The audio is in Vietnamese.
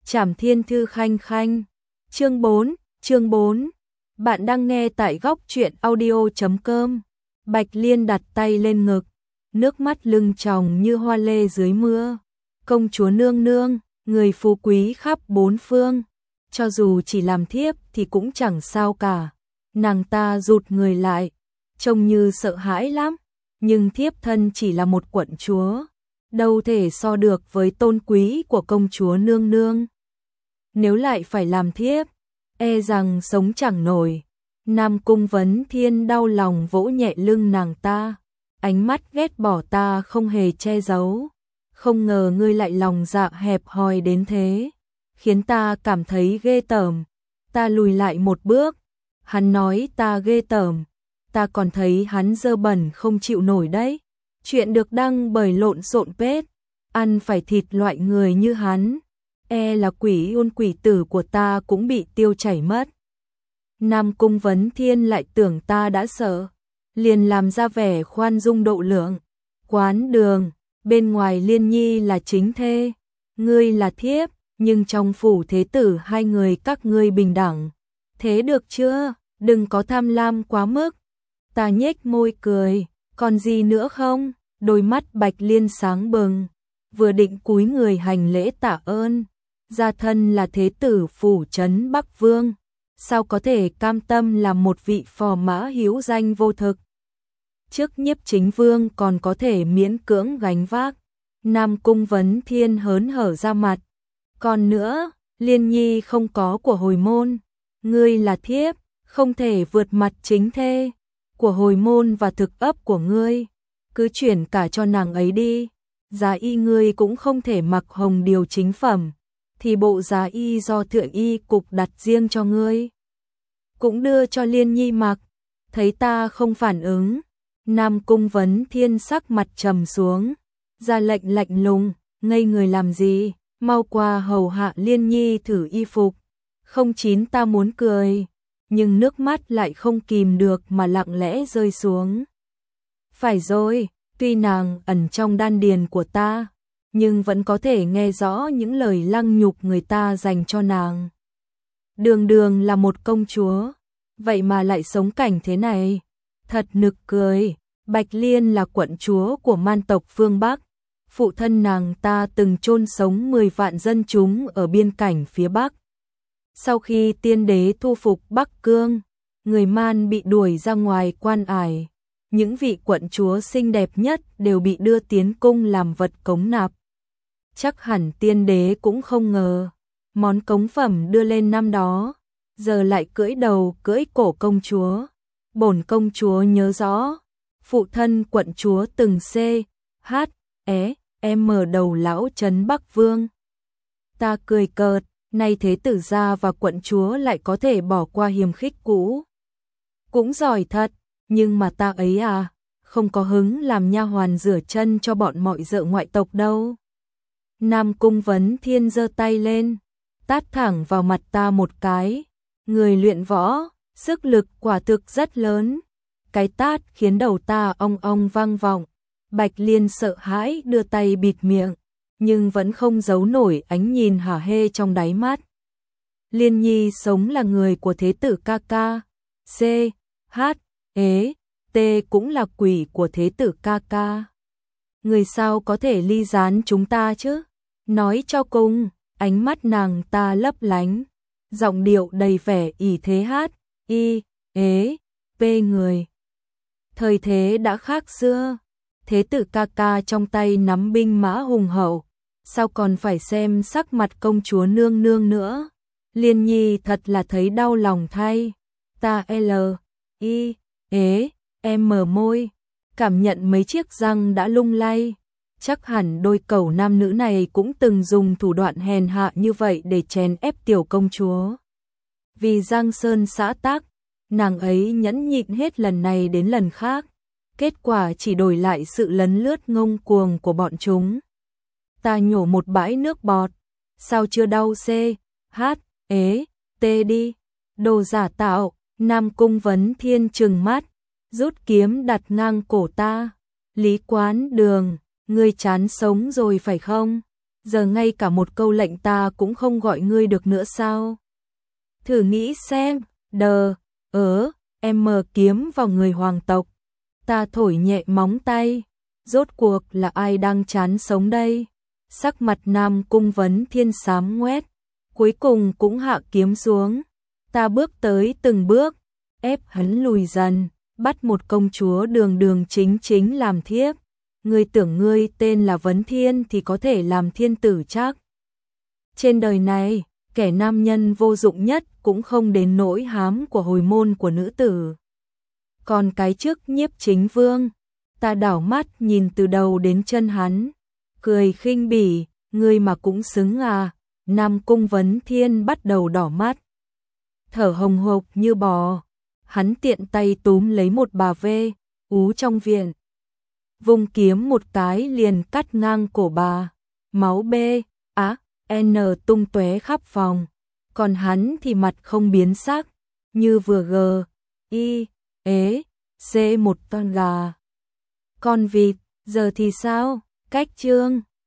Trảm Thiên Thư Khanh Khanh. Chương 4. Bạn đang nghe tại góc truyện audio.com. Bạch Liên đặt tay lên ngực, nước mắt lưng tròng như hoa lê dưới mưa. Công chúa nương nương, người phú quý khắp bốn phương, cho dù chỉ làm thiếp thì cũng chẳng sao cả. Nàng ta rụt người lại, trông như sợ hãi lắm, nhưng thiếp thân chỉ là một quận chúa, đâu thể so được với tôn quý của công chúa nương nương. Nếu lại phải làm thiếp, e rằng sống chẳng nổi. Nam Cung Vấn Thiên đau lòng vỗ nhẹ lưng nàng ta, ánh mắt ghét bỏ ta không hề che giấu. Không ngờ ngươi lại lòng dạ hẹp hòi đến thế, khiến ta cảm thấy ghê tởm. Ta lùi lại một bước, hắn nói ta ghê tởm, ta còn thấy hắn dơ bẩn không chịu nổi đấy. Chuyện được đăng bởi lộn xộn page, ăn phải thịt loại người như hắn, e là quỷ ôn quỷ tử của ta cũng bị tiêu chảy mất. Nam Cung Vấn Thiên lại tưởng ta đã sợ, liền làm ra vẻ khoan dung độ lượng. Quán Đường, bên ngoài Liên Nhi là chính thê, ngươi là thiếp, nhưng trong phủ thế tử hai người các ngươi bình đẳng. Thế được chưa? Đừng có tham lam quá mức. Ta nhếch môi cười, còn gì nữa không? Đôi mắt Bạch Liên sáng bừng, vừa định cúi người hành lễ tạ ơn. Gia thân là thế tử phủ trấn Bắc Vương, sao có thể cam tâm làm một vị phò mã hữu danh vô thực. Trước Nhiếp Chính Vương còn có thể miễn cưỡng gánh vác. Nam Cung Vấn Thiên hớn hở ra mặt. Còn nữa, Liên Nhi không có của hồi môn, ngươi là thiếp, không thể vượt mặt chính thê. Của hồi môn và thực ấp của ngươi, cứ chuyển cả cho nàng ấy đi. Giá y ngươi cũng không thể mặc hồng điều chính phẩm, thì bộ giá y do Thượng Y Cục đặt riêng cho ngươi, cũng đưa cho Liên Nhi mặc. Thấy ta không phản ứng, Nam Cung Vấn Thiên sắc mặt trầm xuống, ra lệnh lạnh lùng, ngây người làm gì, mau qua hầu hạ Liên Nhi thử y phục. Không chín ta muốn cười, nhưng nước mắt lại không kìm được mà lặng lẽ rơi xuống. Phải rồi, tuy nàng ẩn trong đan điền của ta, nhưng vẫn có thể nghe rõ những lời lăng nhục người ta dành cho nàng. Đường đường là một công chúa, vậy mà lại sống cảnh thế này, thật nực cười. Bạch Liên là quận chúa của man tộc phương Bắc, phụ thân nàng ta từng chôn sống 10 vạn dân chúng ở biên cảnh phía Bắc. Sau khi tiên đế thu phục Bắc Cương, người Man bị đuổi ra ngoài quan ải, những vị quận chúa xinh đẹp nhất đều bị đưa tiến cung làm vật cống nạp. Chắc hẳn tiên đế cũng không ngờ, món cống phẩm đưa lên năm đó, giờ lại cưỡi đầu cưỡi cổ công chúa. Bổn công chúa nhớ rõ, phụ thân quận chúa từng mở đầu lão trấn Bắc Vương. Ta cười cợt, nay thế tử gia và quận chúa lại có thể bỏ qua hiềm khích cũ. Cũng giỏi thật, nhưng mà ta ấy à, không có hứng làm nha hoàn rửa chân cho bọn mọi dợ ngoại tộc đâu. Nam Cung Vấn Thiên giơ tay lên, tát thẳng vào mặt ta một cái. Người luyện võ, sức lực quả thực rất lớn. Cái tát khiến đầu ta ong ong vang vọng. Bạch Liên sợ hãi đưa tay bịt miệng, nhưng vẫn không giấu nổi ánh nhìn hả hê trong đáy mắt. Liên Nhi sống là người của thế tử ca ca, T cũng là quỷ của thế tử ca ca. Người sao có thể ly gián chúng ta chứ? Nói cho cùng, ánh mắt nàng ta lấp lánh, giọng điệu đầy vẻ ỷ thế người. Thời thế đã khác xưa, thế tử ca ca trong tay nắm binh mã hùng hậu, sao còn phải xem sắc mặt công chúa nương nương nữa. Liên Nhi thật là thấy đau lòng thay. Ta mở môi, cảm nhận mấy chiếc răng đã lung lay. Chắc hẳn đôi cẩu nam nữ này cũng từng dùng thủ đoạn hèn hạ như vậy để chèn ép tiểu công chúa. Vì Giang Sơn xã tắc, nàng ấy nhẫn nhịn hết lần này đến lần khác, kết quả chỉ đổi lại sự lấn lướt ngông cuồng của bọn chúng. Ta nhổ một bãi nước bọt, sao chưa đau đi, đồ giả tạo. Nam Cung Vấn Thiên trừng mắt, rút kiếm đặt ngang cổ ta. Lý Quán Đường, ngươi chán sống rồi phải không? giờ ngay cả một câu lệnh ta cũng không gọi ngươi được nữa sao? Thử nghĩ xem, em mờ kiếm vào người hoàng tộc, ta thổi nhẹ móng tay, rốt cuộc là ai đang chán sống đây? Sắc mặt Nam Cung Vấn Thiên xám ngoét, cuối cùng cũng hạ kiếm xuống. Ta bước tới từng bước, ép hắn lùi dần, bắt một công chúa đường đường chính chính làm thiếp. Ngươi tưởng ngươi tên là Vấn Thiên thì có thể làm thiên tử chắc? Trên đời này, kẻ nam nhân vô dụng nhất cũng không đến nỗi hám của hồi môn của nữ tử. Còn cái chức Nhiếp Chính Vương, ta đảo mắt nhìn từ đầu đến chân hắn, cười khinh bỉ, ngươi mà cũng xứng à? Nam Cung Vấn Thiên bắt đầu đỏ mắt, thở hồng hộc như bò. Hắn tiện tay túm lấy một bà vê ú trong viện, vung kiếm một cái liền cắt ngang cổ bà, máu n tung tóe khắp phòng. Còn hắn thì mặt không biến sắc, như vừa c một con gà. Con vịt, giờ thì sao? Cách chương